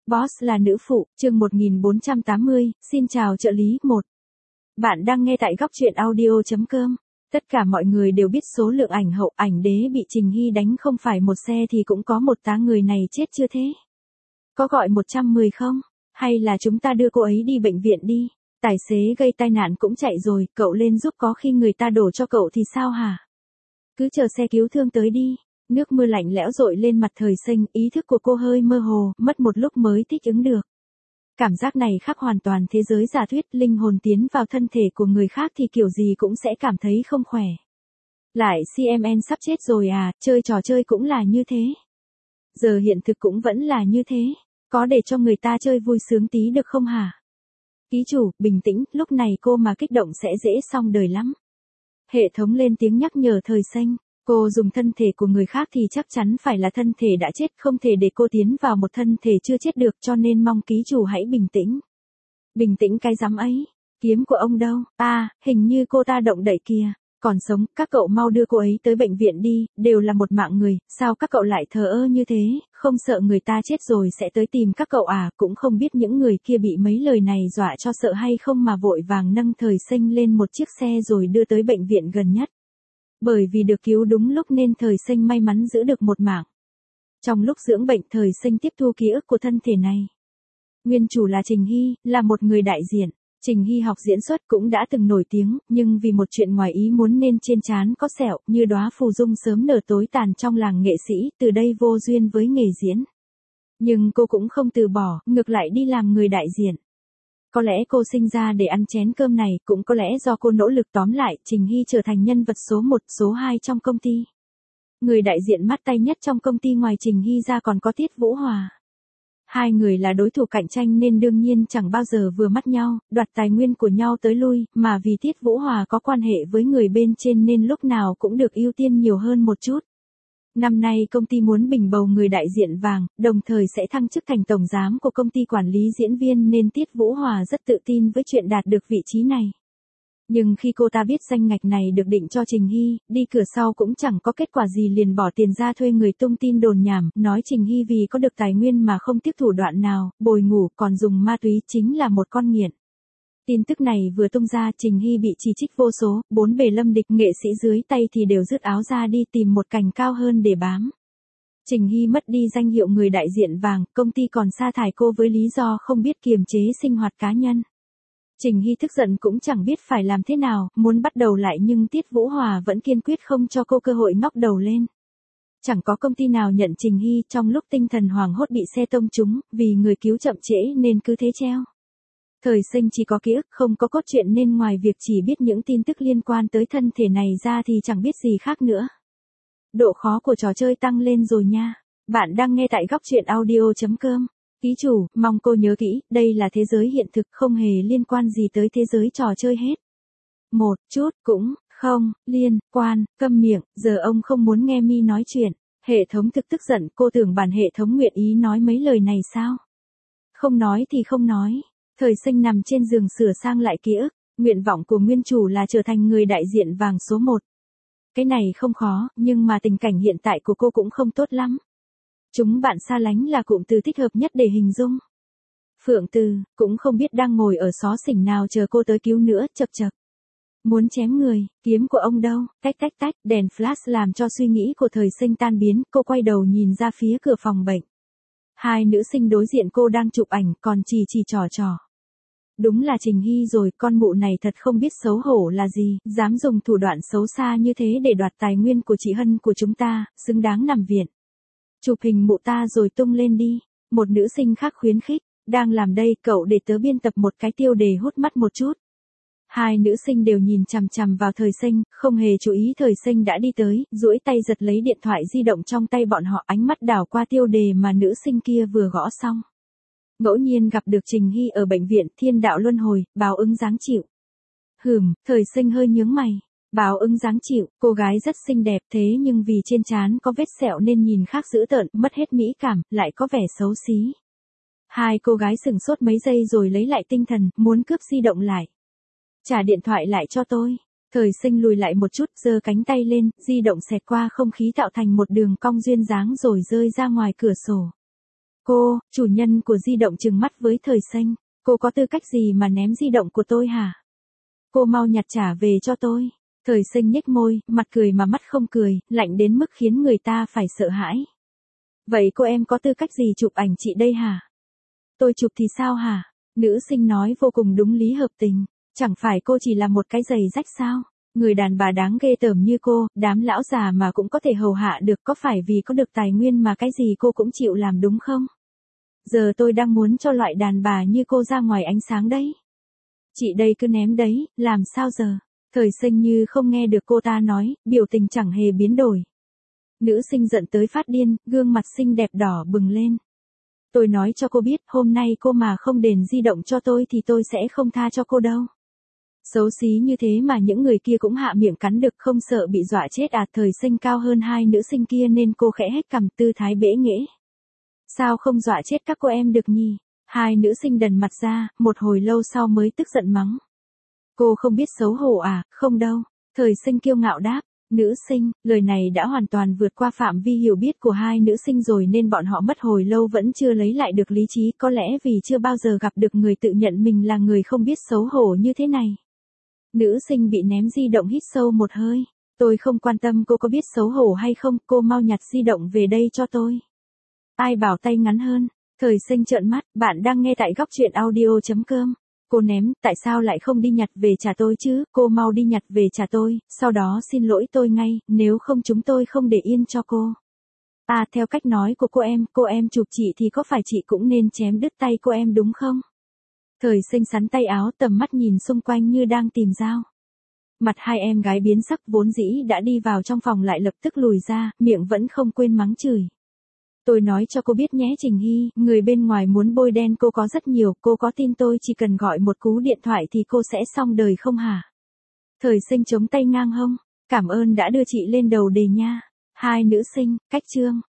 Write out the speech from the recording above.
Boss là nữ phụ, chương 1480, xin chào trợ lý 1. Bạn đang nghe tại góc truyện audio.com. Tất cả mọi người đều biết số lượng ảnh hậu ảnh đế bị Trình Hy đánh không phải một xe thì cũng có một tá người này chết chưa thế. Có gọi 110 không? Hay là chúng ta đưa cô ấy đi bệnh viện đi? Tài xế gây tai nạn cũng chạy rồi, cậu lên giúp có khi người ta đổ cho cậu thì sao hả? Cứ chờ xe cứu thương tới đi. Nước mưa lạnh lẽo dội lên mặt Thời Sinh, ý thức của cô hơi mơ hồ, mất một lúc mới thích ứng được. Cảm giác này khác hoàn toàn thế giới giả thuyết, linh hồn tiến vào thân thể của người khác thì kiểu gì cũng sẽ cảm thấy không khỏe. Lại CMN sắp chết rồi à, chơi trò chơi cũng là như thế. Giờ hiện thực cũng vẫn là như thế, có để cho người ta chơi vui sướng tí được không hả? Ký chủ, bình tĩnh, lúc này cô mà kích động sẽ dễ xong đời lắm. Hệ thống lên tiếng nhắc nhở Thời Sinh. Cô dùng thân thể của người khác thì chắc chắn phải là thân thể đã chết, không thể để cô tiến vào một thân thể chưa chết được, cho nên mong ký chủ hãy bình tĩnh. Bình tĩnh cái rắm ấy, kiếm của ông đâu? Hình như cô ta động đậy kìa, còn sống, các cậu mau đưa cô ấy tới bệnh viện đi, đều là một mạng người, sao các cậu lại thờ ơ như thế, không sợ người ta chết rồi sẽ tới tìm các cậu à, cũng không biết những người kia bị mấy lời này dọa cho sợ hay không mà vội vàng nâng Thời Sinh lên một chiếc xe rồi đưa tới bệnh viện gần nhất. Bởi vì được cứu đúng lúc nên Thời Sinh may mắn giữ được một mạng. Trong lúc dưỡng bệnh Thời Sinh tiếp thu ký ức của thân thể này. Nguyên chủ là Trình Hy, là một người đại diện. Trình Hy học diễn xuất cũng đã từng nổi tiếng, nhưng vì một chuyện ngoài ý muốn nên trên trán có sẹo, như đóa phù dung sớm nở tối tàn trong làng nghệ sĩ, từ đây vô duyên với nghề diễn. Nhưng cô cũng không từ bỏ, ngược lại đi làm người đại diện. Có lẽ cô sinh ra để ăn chén cơm này, cũng có lẽ do cô nỗ lực, tóm lại, Trình Hy trở thành nhân vật số 1, số 2 trong công ty. Người đại diện mắt tay nhất trong công ty ngoài Trình Hy ra còn có Tiết Vũ Hòa. Hai người là đối thủ cạnh tranh nên đương nhiên chẳng bao giờ vừa mắt nhau, đoạt tài nguyên của nhau tới lui, mà vì Tiết Vũ Hòa có quan hệ với người bên trên nên lúc nào cũng được ưu tiên nhiều hơn một chút. Năm nay công ty muốn bình bầu người đại diện vàng, đồng thời sẽ thăng chức thành tổng giám của công ty quản lý diễn viên nên Tiết Vũ Hòa rất tự tin với chuyện đạt được vị trí này. Nhưng khi cô ta biết danh ngạch này được định cho Trình Hy, đi cửa sau cũng chẳng có kết quả gì liền bỏ tiền ra thuê người tung tin đồn nhảm, nói Trình Hy vì có được tài nguyên mà không tiếc thủ đoạn nào, bồi ngủ còn dùng ma túy chính là một con nghiện. Tin tức này vừa tung ra Trình Hy bị chỉ trích vô số, bốn bề lâm địch, nghệ sĩ dưới tay thì đều rứt áo ra đi tìm một cành cao hơn để bám. Trình Hy mất đi danh hiệu người đại diện vàng, công ty còn sa thải cô với lý do không biết kiềm chế sinh hoạt cá nhân. Trình Hy tức giận cũng chẳng biết phải làm thế nào, muốn bắt đầu lại nhưng Tiết Vũ Hòa vẫn kiên quyết không cho cô cơ hội ngóc đầu lên. Chẳng có công ty nào nhận Trình Hy, trong lúc tinh thần hoảng hốt bị xe tông trúng, vì người cứu chậm trễ nên cứ thế treo. Thời Sinh chỉ có ký ức không có cốt truyện nên ngoài việc chỉ biết những tin tức liên quan tới thân thể này ra thì chẳng biết gì khác nữa. Độ khó của trò chơi tăng lên rồi nha. Bạn đang nghe tại góc truyện audio.com. Ký chủ, mong cô nhớ kỹ, đây là thế giới hiện thực không hề liên quan gì tới thế giới trò chơi hết. Một chút cũng không liên quan, câm miệng, giờ ông không muốn nghe mi nói chuyện. Hệ thống thực tức giận, cô tưởng bản hệ thống nguyện ý nói mấy lời này sao? Không nói thì không nói. Thời Sinh nằm trên giường sửa sang lại ký ức, nguyện vọng của nguyên chủ là trở thành người đại diện vàng số 1. Cái này không khó, nhưng mà tình cảnh hiện tại của cô cũng không tốt lắm. Chúng bạn xa lánh là cụm từ thích hợp nhất để hình dung. Phượng Từ, cũng không biết đang ngồi ở xó xỉnh nào chờ cô tới cứu nữa, chập chập. Muốn chém người, kiếm của ông đâu, tách tách tách, đèn flash làm cho suy nghĩ của Thời Sinh tan biến, cô quay đầu nhìn ra phía cửa phòng bệnh. Hai nữ sinh đối diện cô đang chụp ảnh, còn chỉ trò. Đúng là Trình Hy rồi, con mụ này thật không biết xấu hổ là gì, dám dùng thủ đoạn xấu xa như thế để đoạt tài nguyên của chị Hân của chúng ta, xứng đáng nằm viện. Chụp hình mụ ta rồi tung lên đi. Một nữ sinh khác khuyến khích, đang làm đây, cậu để tớ biên tập một cái tiêu đề hút mắt một chút. Hai nữ sinh đều nhìn chằm chằm vào Thời Sinh, không hề chú ý Thời Sinh đã đi tới, duỗi tay giật lấy điện thoại di động trong tay bọn họ, ánh mắt đảo qua tiêu đề mà nữ sinh kia vừa gõ xong. Ngẫu nhiên gặp được Trình Hy ở bệnh viện, thiên đạo luân hồi, báo ứng giáng chịu. Thời Sinh hơi nhướng mày. Báo ứng giáng chịu, cô gái rất xinh đẹp thế nhưng vì trên trán có vết sẹo nên nhìn khác dữ tợn, mất hết mỹ cảm, lại có vẻ xấu xí. Hai cô gái sửng sốt mấy giây rồi lấy lại tinh thần, muốn cướp di động lại. Trả điện thoại lại cho tôi. Thời Sinh lùi lại một chút, giơ cánh tay lên, di động xẹt qua không khí tạo thành một đường cong duyên dáng rồi rơi ra ngoài cửa sổ. Cô, chủ nhân của di động trừng mắt với Thời Xanh. Cô có tư cách gì mà ném di động của tôi hả? Cô mau nhặt trả về cho tôi. Thời Xanh nhếch môi, mặt cười mà mắt không cười, lạnh đến mức khiến người ta phải sợ hãi. Vậy cô em có tư cách gì chụp ảnh chị đây hả? Tôi chụp thì sao hả? Nữ sinh nói vô cùng đúng lý hợp tình. Chẳng phải cô chỉ là một cái giày rách sao? Người đàn bà đáng ghê tởm như cô, đám lão già mà cũng có thể hầu hạ được, có phải vì có được tài nguyên mà cái gì cô cũng chịu làm đúng không? Giờ tôi đang muốn cho loại đàn bà như cô ra ngoài ánh sáng đấy. Chị đây cứ ném đấy, làm sao giờ? Thời Xanh như không nghe được cô ta nói, biểu tình chẳng hề biến đổi. Nữ sinh giận tới phát điên, gương mặt xinh đẹp đỏ bừng lên. Tôi nói cho cô biết, hôm nay cô mà không đền di động cho tôi thì tôi sẽ không tha cho cô đâu. Xấu xí như thế mà những người kia cũng hạ miệng cắn được, không sợ bị dọa chết à? Thời Xanh cao hơn hai nữ sinh kia nên cô khẽ hét cằm, tư thái bẽ nghễ. Sao không dọa chết các cô em được nhỉ? Hai nữ sinh đần mặt ra, một hồi lâu sau mới tức giận mắng. Cô không biết xấu hổ à? Không đâu. Thời Xanh kiêu ngạo đáp. Nữ sinh, lời này đã hoàn toàn vượt qua phạm vi hiểu biết của hai nữ sinh rồi nên bọn họ mất hồi lâu vẫn chưa lấy lại được lý trí, có lẽ vì chưa bao giờ gặp được người tự nhận mình là người không biết xấu hổ như thế này. Nữ sinh bị ném di động hít sâu một hơi. Tôi không quan tâm cô có biết xấu hổ hay không, cô mau nhặt di động về đây cho tôi. Ai bảo tay ngắn hơn? Thời Xanh trợn mắt, bạn đang nghe tại góc truyện audio.com. Cô ném, tại sao lại không đi nhặt về trả tôi chứ? Cô mau đi nhặt về trả tôi, sau đó xin lỗi tôi ngay, nếu không chúng tôi không để yên cho cô. À, theo cách nói của cô em chụp chị thì có phải chị cũng nên chém đứt tay cô em đúng không? Thời Xanh sắn tay áo, tầm mắt nhìn xung quanh như đang tìm dao. Mặt hai em gái biến sắc, vốn dĩ đã đi vào trong phòng lại lập tức lùi ra, miệng vẫn không quên mắng chửi. Tôi nói cho cô biết nhé Trình Hy, người bên ngoài muốn bôi đen cô có rất nhiều, cô có tin tôi chỉ cần gọi một cú điện thoại thì cô sẽ xong đời không hả? Thời Xanh chống tay ngang hông, cảm ơn đã đưa chị lên đầu đề nha. Hai nữ sinh, cách chương.